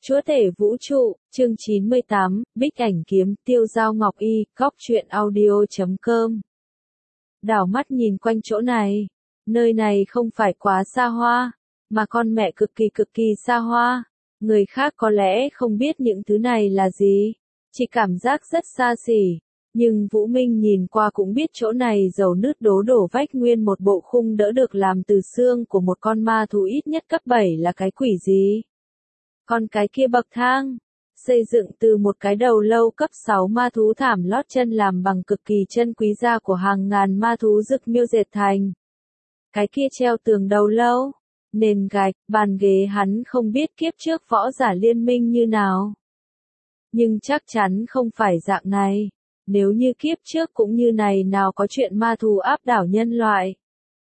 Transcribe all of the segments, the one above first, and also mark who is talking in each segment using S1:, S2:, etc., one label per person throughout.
S1: Chúa tể vũ trụ, chương 98, Bích Ảnh Kiếm, Tiêu Dao Ngọc Y, Góc Truyện Audio.com. Đảo mắt nhìn quanh chỗ này, nơi này không phải quá xa hoa, mà con mẹ cực kỳ xa hoa. Người khác có lẽ không biết những thứ này là gì, chỉ cảm giác rất xa xỉ. Nhưng Vũ Minh nhìn qua cũng biết chỗ này dầu nứt đổ vách nguyên một bộ khung đỡ được làm từ xương của một con ma thú ít nhất cấp 7 là cái quỷ gì. Còn cái kia bậc thang, xây dựng từ một cái đầu lâu cấp 6 ma thú thảm lót chân làm bằng cực kỳ chân quý da của hàng ngàn ma thú rực miêu dệt thành. Cái kia treo tường đầu lâu, nền gạch, bàn ghế hắn không biết kiếp trước võ giả liên minh như nào. Nhưng chắc chắn không phải dạng này. Nếu như kiếp trước cũng như này nào có chuyện ma thú áp đảo nhân loại.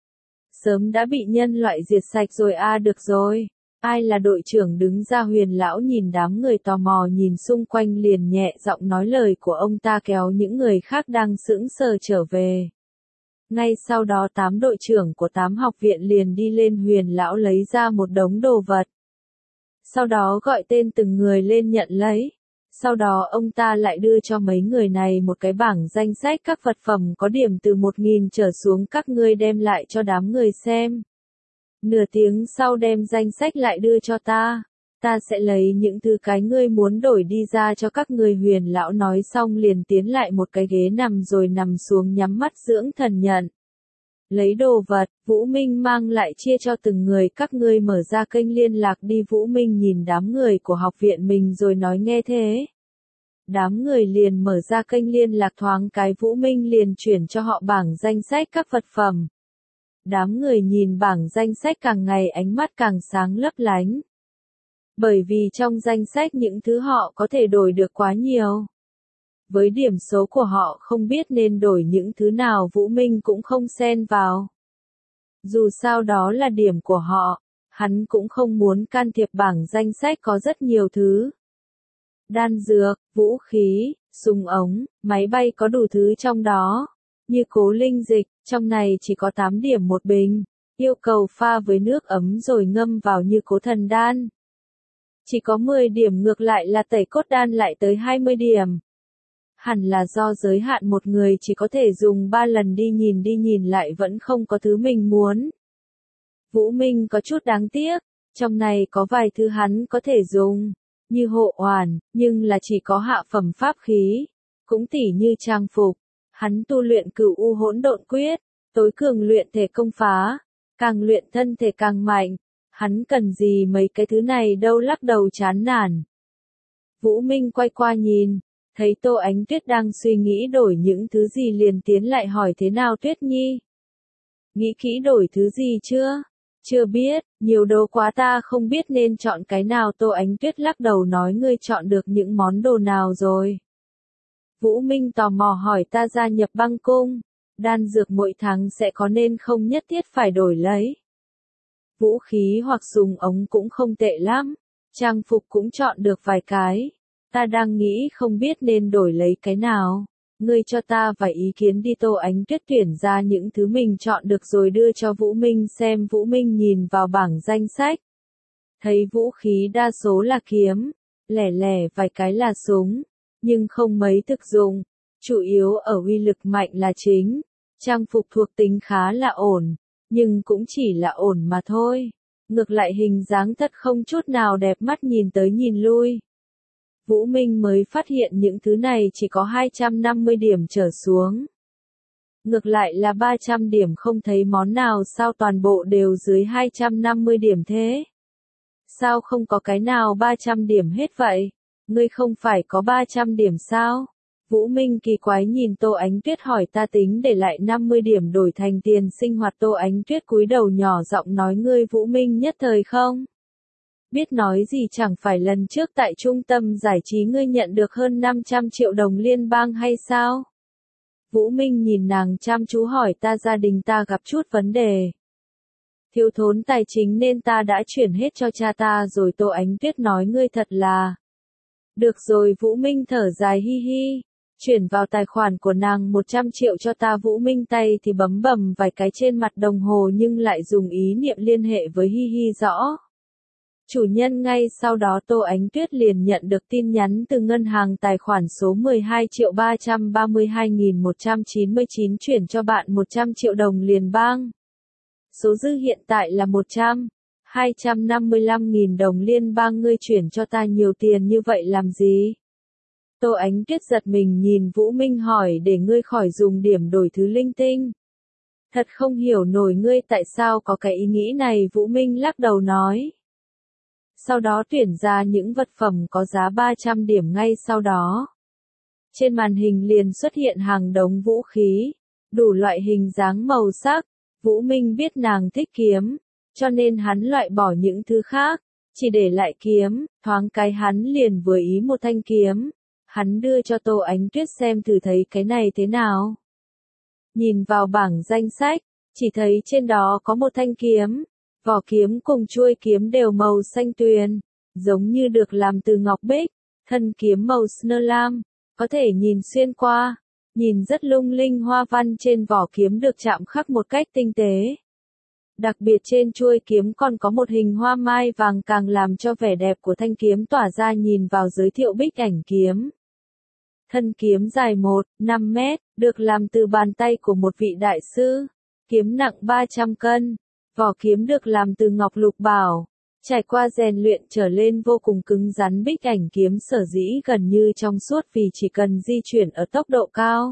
S1: Sớm đã bị nhân loại diệt sạch rồi được rồi. Ai là đội trưởng đứng ra? Huyền lão nhìn đám người tò mò nhìn xung quanh liền nhẹ giọng nói lời của ông ta kéo những người khác đang sững sờ trở về. Ngay sau đó 8 đội trưởng của 8 học viện liền đi lên. Huyền lão lấy ra một đống đồ vật. Sau đó gọi tên từng người lên nhận lấy. Sau đó ông ta lại đưa cho mấy người này một cái bảng danh sách các vật phẩm có điểm từ 1000 trở xuống, các ngươi đem lại cho đám người xem. Nửa tiếng sau đem danh sách lại đưa cho ta. Ta sẽ lấy những thứ cái ngươi muốn đổi đi ra cho các ngươi. Huyền lão nói xong liền tiến lại một cái ghế nằm rồi nằm xuống nhắm mắt dưỡng thần nhận. Lấy đồ vật, Vũ Minh mang lại chia cho từng người, các ngươi mở ra kênh liên lạc đi. Vũ Minh nhìn đám người của học viện mình rồi nói nghe thế. Đám người liền mở ra kênh liên lạc, thoáng cái Vũ Minh liền chuyển cho họ bảng danh sách các vật phẩm. Đám người nhìn bảng danh sách càng ngày ánh mắt càng sáng lấp lánh. Bởi vì trong danh sách những thứ họ có thể đổi được quá nhiều. Với điểm số của họ không biết nên đổi những thứ nào, Vũ Minh cũng không xen vào. Dù sao đó là điểm của họ, hắn cũng không muốn can thiệp. Bảng danh sách có rất nhiều thứ. Đan dược, vũ khí, súng ống, máy bay có đủ thứ trong đó. Như cố linh dịch, trong này chỉ có 8 điểm một bình. Yêu cầu pha với nước ấm rồi ngâm vào như cố thần đan. Chỉ có 10 điểm, ngược lại là tẩy cốt đan lại tới 20 điểm. Hẳn là do giới hạn một người chỉ có thể dùng 3 lần, đi nhìn lại vẫn không có thứ mình muốn. Vũ Minh có chút đáng tiếc, trong này có vài thứ hắn có thể dùng, như hộ hoàn, nhưng là chỉ có hạ phẩm pháp khí, cũng tỉ như trang phục. Hắn tu luyện Cửu U Hỗn Độn Quyết, tối cường luyện thể công phá, càng luyện thân thể càng mạnh. Hắn cần gì mấy cái thứ này đâu, lắc đầu chán nản. Vũ Minh quay qua nhìn, thấy Tô Ánh Tuyết đang suy nghĩ đổi những thứ gì liền tiến lại hỏi thế nào Tuyết Nhi? Nghĩ kỹ đổi thứ gì chưa? Chưa biết, nhiều đồ quá ta không biết nên chọn cái nào. Tô Ánh Tuyết lắc đầu nói ngươi chọn được những món đồ nào rồi? Vũ Minh tò mò hỏi ta gia nhập băng cung, đan dược mỗi tháng sẽ có nên không nhất thiết phải đổi lấy. Vũ khí hoặc súng ống cũng không tệ lắm, trang phục cũng chọn được vài cái. Ta đang nghĩ không biết nên đổi lấy cái nào. Ngươi cho ta vài ý kiến đi. Tô Ánh Tuyết tuyển ra những thứ mình chọn được rồi đưa cho Vũ Minh xem. Vũ Minh nhìn vào bảng danh sách, thấy vũ khí đa số là kiếm, lẻ vài cái là súng, nhưng không mấy thực dụng, chủ yếu ở uy lực mạnh là chính. Trang phục thuộc tính khá là ổn, nhưng cũng chỉ là ổn mà thôi. Ngược lại hình dáng thật không chút nào đẹp mắt, nhìn tới nhìn lui. Vũ Minh mới phát hiện những thứ này chỉ có 250 điểm trở xuống. Ngược lại là 300 điểm không thấy món nào, sao toàn bộ đều dưới 250 điểm thế? Sao không có cái nào 300 điểm hết vậy? Ngươi không phải có 300 điểm sao? Vũ Minh kỳ quái nhìn Tô Ánh Tuyết hỏi ta tính để lại 50 điểm đổi thành tiền sinh hoạt. Tô Ánh Tuyết cúi đầu nhỏ giọng nói ngươi Vũ Minh nhất thời không biết nói gì, chẳng phải lần trước tại trung tâm giải trí ngươi nhận được hơn 500 triệu đồng liên bang hay sao? Vũ Minh nhìn nàng chăm chú hỏi ta gia đình ta gặp chút vấn đề. Thiếu thốn tài chính nên ta đã chuyển hết cho cha ta rồi. Tô Ánh Tuyết nói ngươi thật là... Được rồi. Vũ Minh thở dài hi hi. Chuyển vào tài khoản của nàng 100 triệu cho ta. Vũ Minh tay thì bấm bầm vài cái trên mặt đồng hồ nhưng lại dùng ý niệm liên hệ với hi hi rõ. Chủ nhân ngay sau đó Tô Ánh Tuyết liền nhận được tin nhắn từ ngân hàng tài khoản số 12.332.199 chuyển cho bạn 100 triệu đồng liên bang. Số dư hiện tại là 255.000 đồng liên bang, ngươi chuyển cho ta nhiều tiền như vậy làm gì? Tô Ánh Tuyết giật mình nhìn Vũ Minh hỏi, để ngươi khỏi dùng điểm đổi thứ linh tinh. Thật không hiểu nổi ngươi tại sao có cái ý nghĩ này, Vũ Minh lắc đầu nói. Sau đó tuyển ra những vật phẩm có giá 300 điểm ngay sau đó. Trên màn hình liền xuất hiện hàng đống vũ khí, đủ loại hình dáng màu sắc. Vũ Minh biết nàng thích kiếm, cho nên hắn loại bỏ những thứ khác, chỉ để lại kiếm, thoáng cái hắn liền vừa ý một thanh kiếm. Hắn đưa cho Tô Ánh Tuyết xem thử thấy cái này thế nào. Nhìn vào bảng danh sách, chỉ thấy trên đó có một thanh kiếm, vỏ kiếm cùng chuôi kiếm đều màu xanh tuyền, giống như được làm từ ngọc bích, thân kiếm màu sơ lam, có thể nhìn xuyên qua, nhìn rất lung linh, hoa văn trên vỏ kiếm được chạm khắc một cách tinh tế. Đặc biệt trên chuôi kiếm còn có một hình hoa mai vàng càng làm cho vẻ đẹp của thanh kiếm tỏa ra. Nhìn vào giới thiệu bích ảnh kiếm. Thân kiếm dài 1,5 mét, được làm từ bàn tay của một vị đại sư. Kiếm nặng 300 cân. Vỏ kiếm được làm từ ngọc lục bảo. Trải qua rèn luyện trở lên vô cùng cứng rắn. Bích ảnh kiếm sở dĩ gần như trong suốt vì chỉ cần di chuyển ở tốc độ cao,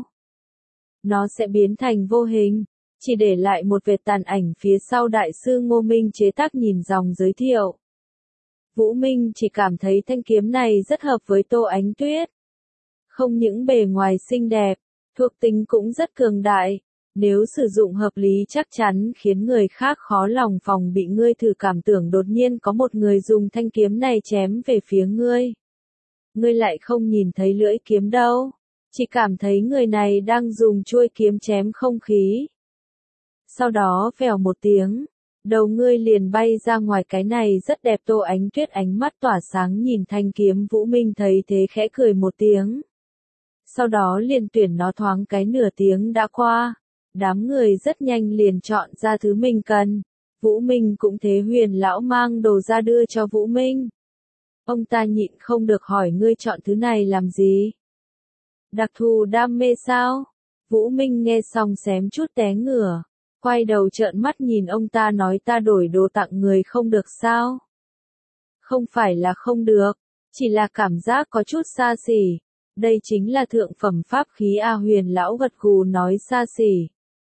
S1: nó sẽ biến thành vô hình, chỉ để lại một vệt tàn ảnh phía sau. Đại sư Ngô Minh chế tác. Nhìn dòng giới thiệu, Vũ Minh chỉ cảm thấy thanh kiếm này rất hợp với Tô Ánh Tuyết. Không những bề ngoài xinh đẹp, thuộc tính cũng rất cường đại. Nếu sử dụng hợp lý chắc chắn khiến người khác khó lòng phòng bị. Ngươi thử cảm tưởng đột nhiên có một người dùng thanh kiếm này chém về phía ngươi. Ngươi lại không nhìn thấy lưỡi kiếm đâu, chỉ cảm thấy người này đang dùng chuôi kiếm chém không khí. Sau đó vèo một tiếng, đầu ngươi liền bay ra ngoài. Cái này rất đẹp. Tô Ánh Tuyết ánh mắt tỏa sáng nhìn thanh kiếm. Vũ Minh thấy thế khẽ cười một tiếng. Sau đó liền tuyển nó. Thoáng cái nửa tiếng đã qua. Đám người rất nhanh liền chọn ra thứ mình cần. Vũ Minh cũng thế. Huyền lão mang đồ ra đưa cho Vũ Minh. Ông ta nhịn không được hỏi, ngươi chọn thứ này làm gì? Đặc thù đam mê sao? Vũ Minh nghe xong xém chút té ngửa. Quay đầu trợn mắt nhìn ông ta nói, ta đổi đồ tặng người không được sao? Không phải là không được, chỉ là cảm giác có chút xa xỉ. Đây chính là thượng phẩm pháp khí a. Huyền lão gật gù nói, xa xỉ.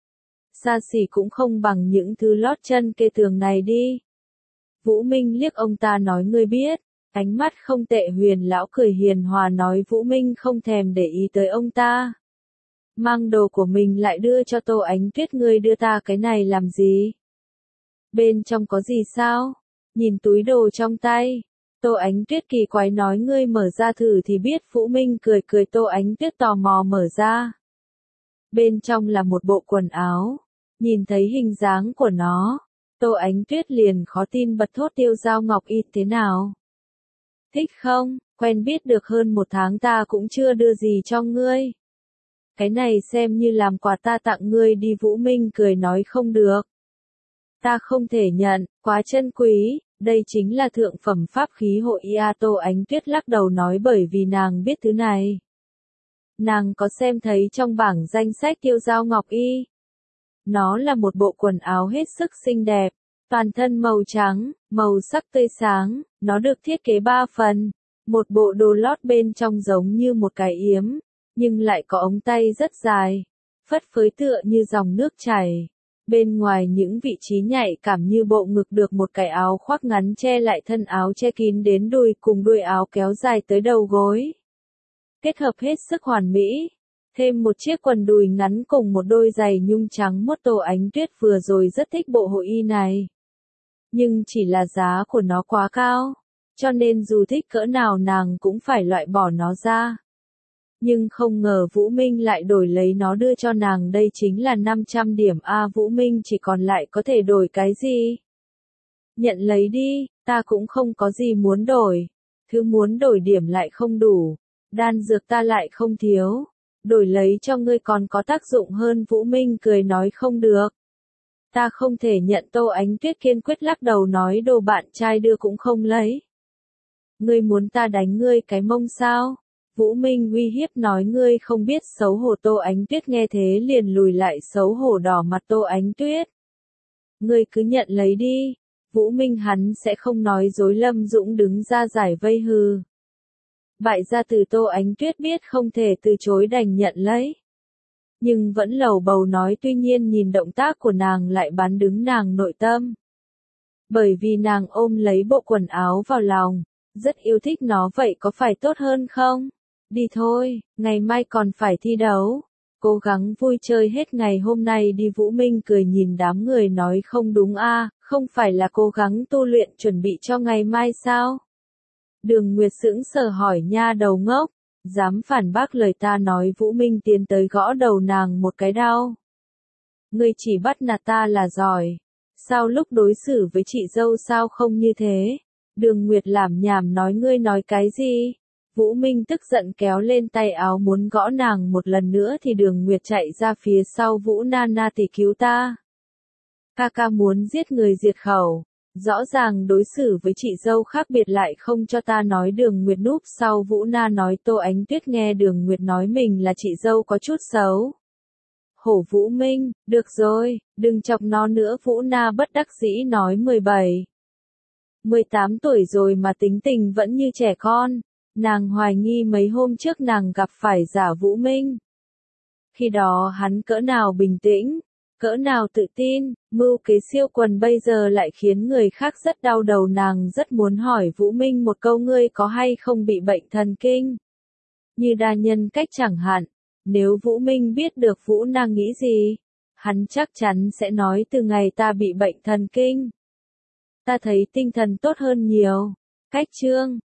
S1: Xa xỉ cũng không bằng những thứ lót chân kê tường này đi. Vũ Minh liếc ông ta nói, ngươi biết. Ánh mắt không tệ. Huyền lão cười hiền hòa nói. Vũ Minh không thèm để ý tới ông ta. Mang đồ của mình lại đưa cho Tô Ánh Tuyết. Ngươi đưa ta cái này làm gì? Bên trong có gì sao? Nhìn túi đồ trong tay. Tô Ánh Tuyết kỳ quái nói, ngươi mở ra thử thì biết. Vũ Minh cười cười. Tô Ánh Tuyết tò mò mở ra. Bên trong là một bộ quần áo. Nhìn thấy hình dáng của nó, Tô Ánh Tuyết liền khó tin bật thốt, Tiêu Dao Ngọc Y thế nào? Thích không? Quen biết được hơn 1 tháng ta cũng chưa đưa gì cho ngươi. Cái này xem như làm quà ta tặng ngươi đi. Vũ Minh cười nói, không được. Ta không thể nhận, quá chân quý. Đây chính là thượng phẩm pháp khí hội ia. Tô Ánh Tuyết lắc đầu nói, bởi vì nàng biết thứ này. Nàng có xem thấy trong bảng danh sách Tiêu Dao Ngọc Y. Nó là một bộ quần áo hết sức xinh đẹp, toàn thân màu trắng, màu sắc tươi sáng. Nó được thiết kế 3 phần. Một bộ đồ lót bên trong giống như một cái yếm, nhưng lại có ống tay rất dài, phất phới tựa như dòng nước chảy. Bên ngoài những vị trí nhạy cảm như bộ ngực được một cái áo khoác ngắn che lại thân áo, che kín đến đùi cùng đuôi áo kéo dài tới đầu gối. Kết hợp hết sức hoàn mỹ. Thêm một chiếc quần đùi ngắn cùng một đôi giày nhung trắng muốt. Tô Ánh Tuyết vừa rồi rất thích bộ hội y này. Nhưng chỉ là giá của nó quá cao, cho nên dù thích cỡ nào nàng cũng phải loại bỏ nó ra. Nhưng không ngờ Vũ Minh lại đổi lấy nó đưa cho nàng. Đây chính là 500 điểm a. Vũ Minh chỉ còn lại có thể đổi cái gì? Nhận lấy đi, ta cũng không có gì muốn đổi. Thứ muốn đổi điểm lại không đủ. Đan dược ta lại không thiếu. Đổi lấy cho ngươi còn có tác dụng hơn. Vũ Minh cười nói, không được. Ta không thể nhận. Tô Ánh Tuyết kiên quyết lắc đầu nói đồ bạn trai đưa cũng không lấy. Ngươi muốn ta đánh ngươi cái mông sao? Vũ Minh uy hiếp nói ngươi không biết xấu hổ. Tô Ánh Tuyết nghe thế liền lùi lại xấu hổ đỏ mặt. Tô Ánh Tuyết, ngươi cứ nhận lấy đi. Vũ Minh hắn sẽ không nói dối. Lâm Dũng đứng ra giải vây hừ. Bại gia từ. Tô Ánh Tuyết biết không thể từ chối đành nhận lấy. Nhưng vẫn lầu bầu nói tuy nhiên nhìn động tác của nàng lại bán đứng nàng nội tâm. Bởi vì nàng ôm lấy bộ quần áo vào lòng, rất yêu thích nó vậy có phải tốt hơn không? Đi thôi, ngày mai còn phải thi đấu. Cố gắng vui chơi hết ngày hôm nay đi. Vũ Minh cười nhìn đám người nói không đúng a, không phải là cố gắng tu luyện chuẩn bị cho ngày mai sao? Đường Nguyệt sững sờ hỏi nha đầu ngốc, dám phản bác lời ta nói. Vũ Minh tiến tới gõ đầu nàng một cái đau. Ngươi chỉ bắt nạt ta là giỏi. Sao lúc đối xử với chị dâu sao không như thế? Đường Nguyệt lảm nhảm nói ngươi nói cái gì? Vũ Minh tức giận kéo lên tay áo muốn gõ nàng một lần nữa thì Đường Nguyệt chạy ra phía sau. Vũ Nana tỷ cứu ta. Ca ca muốn giết người diệt khẩu. Rõ ràng đối xử với chị dâu khác biệt lại không cho ta nói. Đường Nguyệt núp sau Vũ Na nói. Tô Ánh Tuyết nghe Đường Nguyệt nói mình là chị dâu có chút xấu. Hổ Vũ Minh, được rồi, đừng chọc nó nữa. Vũ Na bất đắc dĩ nói 17, 18 tuổi rồi mà tính tình vẫn như trẻ con. Nàng hoài nghi mấy hôm trước nàng gặp phải giả Vũ Minh. Khi đó hắn cỡ nào bình tĩnh, cỡ nào tự tin, mưu kế siêu quần bây giờ lại khiến người khác rất đau đầu. Nàng rất muốn hỏi Vũ Minh một câu ngươi có hay không bị bệnh thần kinh? Như đa nhân cách chẳng hạn. Nếu Vũ Minh biết được Vũ Na nghĩ gì, hắn chắc chắn sẽ nói từ ngày ta bị bệnh thần kinh. Ta thấy tinh thần tốt hơn nhiều. Cách chương